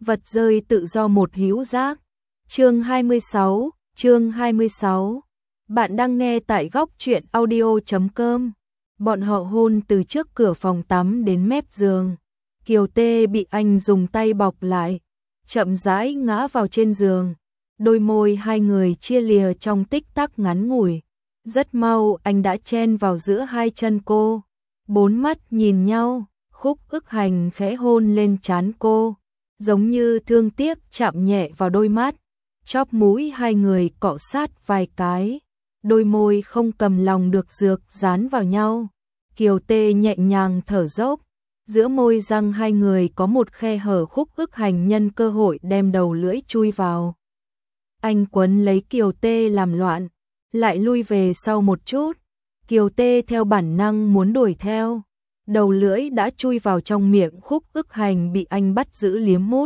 Vật rơi tự do một hữu giác. Chương 26. Bạn đang nghe tại góc truyện audio.com. Bọn họ hôn từ trước cửa phòng tắm đến mép giường. Kiều Tê bị anh dùng tay bọc lại, chậm rãi ngã vào trên giường. Đôi môi hai người chia lìa trong tích tắc ngắn ngủi. Rất mau anh đã chen vào giữa hai chân cô. Bốn mắt nhìn nhau, Khúc Ức Hành khẽ hôn lên trán cô, giống như thương tiếc chạm nhẹ vào đôi mắt. Chóp mũi hai người cọ sát vài cái, đôi môi không cầm lòng được dược dán vào nhau. Kiều Tê nhẹ nhàng thở dốc, giữa môi răng hai người có một khe hở. Khúc Ức Hành nhân cơ hội đem đầu lưỡi chui vào. Anh quấn lấy Kiều Tê làm loạn, lại lui về sau một chút. Kiều Tê theo bản năng muốn đuổi theo, đầu lưỡi đã chui vào trong miệng Khúc Ức Hành bị anh bắt giữ liếm mút.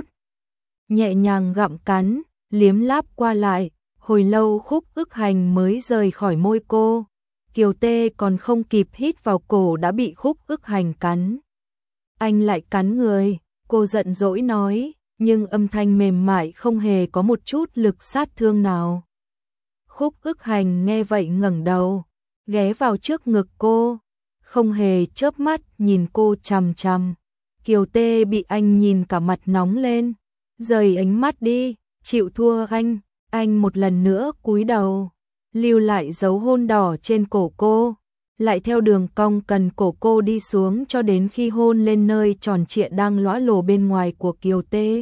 Nhẹ nhàng gặm cắn, liếm láp qua lại, hồi lâu Khúc Ức Hành mới rời khỏi môi cô. Kiều Tê còn không kịp hít vào cổ đã bị Khúc Ức Hành cắn. Anh lại cắn người, cô giận dỗi nói, nhưng âm thanh mềm mại không hề có một chút lực sát thương nào. Khúc Ức Hành nghe vậy ngẩng đầu, ghé vào trước ngực cô, không hề chớp mắt nhìn cô chằm chằm. Kiều Tê bị anh nhìn cả mặt nóng lên, rời ánh mắt đi, chịu thua anh một lần nữa cúi đầu, lưu lại dấu hôn đỏ trên cổ cô, lại theo đường cong cần cổ cô đi xuống cho đến khi hôn lên nơi tròn trịa đang lõa lồ bên ngoài của Kiều Tê.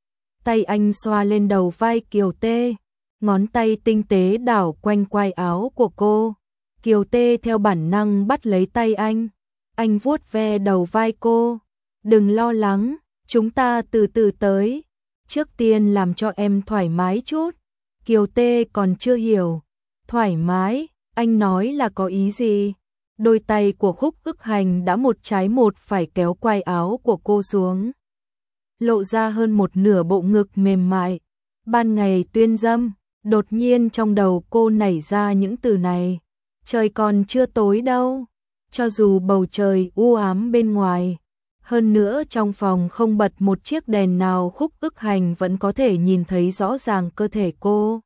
Tay anh xoa lên đầu vai Kiều Tê, ngón tay tinh tế đảo quanh quai áo của cô. Kiều Tê theo bản năng bắt lấy tay anh vuốt ve đầu vai cô. Đừng lo lắng, chúng ta từ từ tới, trước tiên làm cho em thoải mái chút. Kiều Tê còn chưa hiểu, thoải mái, anh nói là có ý gì? Đôi tay của Khúc Ức Hành đã một trái một phải kéo quai áo của cô xuống, lộ ra hơn một nửa bộ ngực mềm mại. Ban ngày tuyên dâm, đột nhiên trong đầu cô nảy ra những từ này. Trời còn chưa tối đâu, cho dù bầu trời u ám bên ngoài, hơn nữa trong phòng không bật một chiếc đèn nào, Khúc Ức Hành vẫn có thể nhìn thấy rõ ràng cơ thể cô.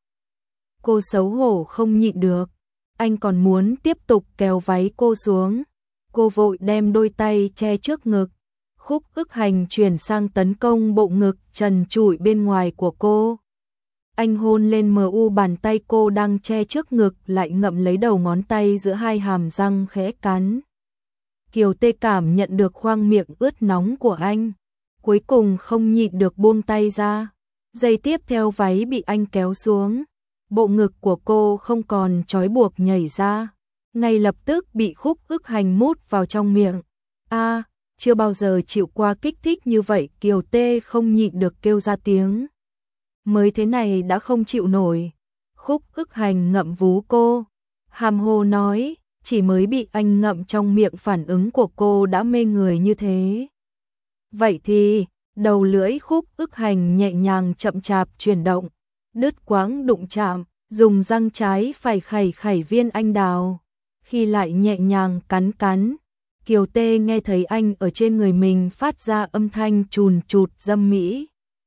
Cô xấu hổ không nhịn được, anh còn muốn tiếp tục kéo váy cô xuống. Cô vội đem đôi tay che trước ngực. Khúc Ức Hành chuyển sang tấn công bộ ngực trần trụi bên ngoài của cô. Anh hôn lên mu bàn tay cô đang che trước ngực, lại ngậm lấy đầu ngón tay giữa hai hàm răng khẽ cắn. Kiều Tê cảm nhận được khoang miệng ướt nóng của anh, cuối cùng không nhịn được buông tay ra. Giây tiếp theo váy bị anh kéo xuống, bộ ngực của cô không còn trói buộc nhảy ra, ngay lập tức bị Khúc Ức Hành mút vào trong miệng. Chưa bao giờ chịu qua kích thích như vậy, Kiều Tê không nhịn được kêu ra tiếng. Mới thế này đã không chịu nổi. Khúc Ức Hành ngậm vú cô, hàm hồ nói, chỉ mới bị anh ngậm trong miệng phản ứng của cô đã mê người như thế. Vậy thì, đầu lưỡi Khúc Ức Hành nhẹ nhàng chậm chạp chuyển động, đứt quãng đụng chạm, dùng răng trái phải khẩy viên anh đào, khi lại nhẹ nhàng cắn. Kiều Tê nghe thấy anh ở trên người mình phát ra âm thanh chùn chụt dâm mỹ.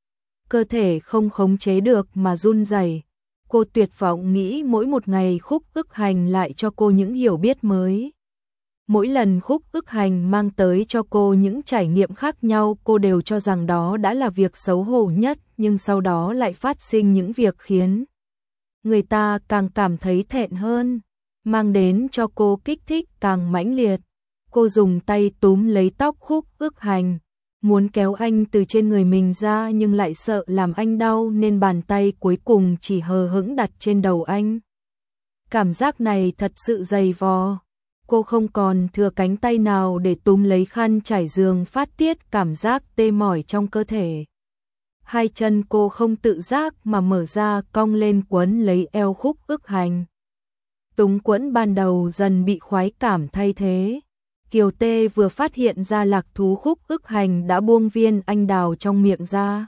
Cơ thể không khống chế được mà run rẩy. Cô tuyệt vọng nghĩ mỗi một ngày Khúc Ức Hành lại cho cô những hiểu biết mới. Mỗi lần Khúc Ức Hành mang tới cho cô những trải nghiệm khác nhau, cô đều cho rằng đó đã là việc xấu hổ nhất, nhưng sau đó lại phát sinh những việc khiến người ta càng cảm thấy thẹn hơn, mang đến cho cô kích thích càng mãnh liệt. Cô dùng tay túm lấy tóc Khúc Ức Hành, muốn kéo anh từ trên người mình ra, nhưng lại sợ làm anh đau nên bàn tay cuối cùng chỉ hờ hững đặt trên đầu anh. Cảm giác này thật sự dày vò. Cô không còn thừa cánh tay nào để túm lấy khăn trải giường phát tiết cảm giác tê mỏi trong cơ thể. Hai chân cô không tự giác mà mở ra cong lên quấn lấy eo Khúc Ức Hành. Túng quẫn ban đầu dần bị khoái cảm thay thế. Kiều Tê vừa phát hiện ra lạc thú Khúc Ức Hành đã buông viên anh đào trong miệng ra.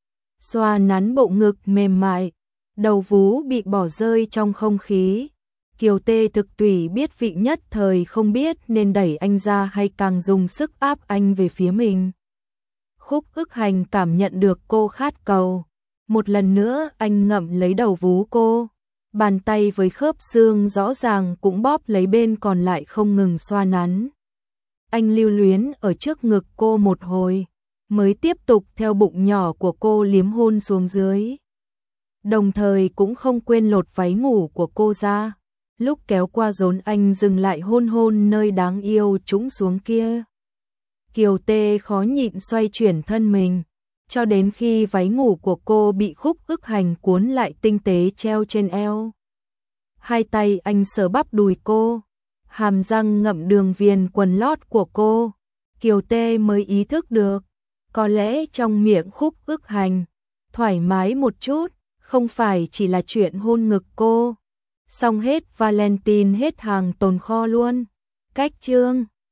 Xoa nắn bộ ngực mềm mại, đầu vú bị bỏ rơi trong không khí. Kiều Tê thực tùy biết vị nhất thời không biết nên đẩy anh ra hay càng dùng sức áp anh về phía mình. Khúc Ức Hành cảm nhận được cô khát cầu. Một lần nữa anh ngậm lấy đầu vú cô. Bàn tay với khớp xương rõ ràng cũng bóp lấy bên còn lại không ngừng xoa nắn. Anh lưu luyến ở trước ngực cô một hồi, mới tiếp tục theo bụng nhỏ của cô liếm hôn xuống dưới. Đồng thời cũng không quên lột váy ngủ của cô ra. Lúc kéo qua rốn anh dừng lại hôn hôn nơi đáng yêu trũng xuống kia. Kiều Tê khó nhịn xoay chuyển thân mình, cho đến khi váy ngủ của cô bị Khúc Ức Hành cuốn lại tinh tế treo trên eo. Hai tay anh sờ bắp đùi cô, hàm răng ngậm đường viền quần lót của cô. Kiều Tê mới ý thức được, có lẽ trong miệng Khúc Ức Hành thoải mái một chút, không phải chỉ là chuyện hôn ngực cô. Xong hết Valentine hết hàng tồn kho luôn. Cách chương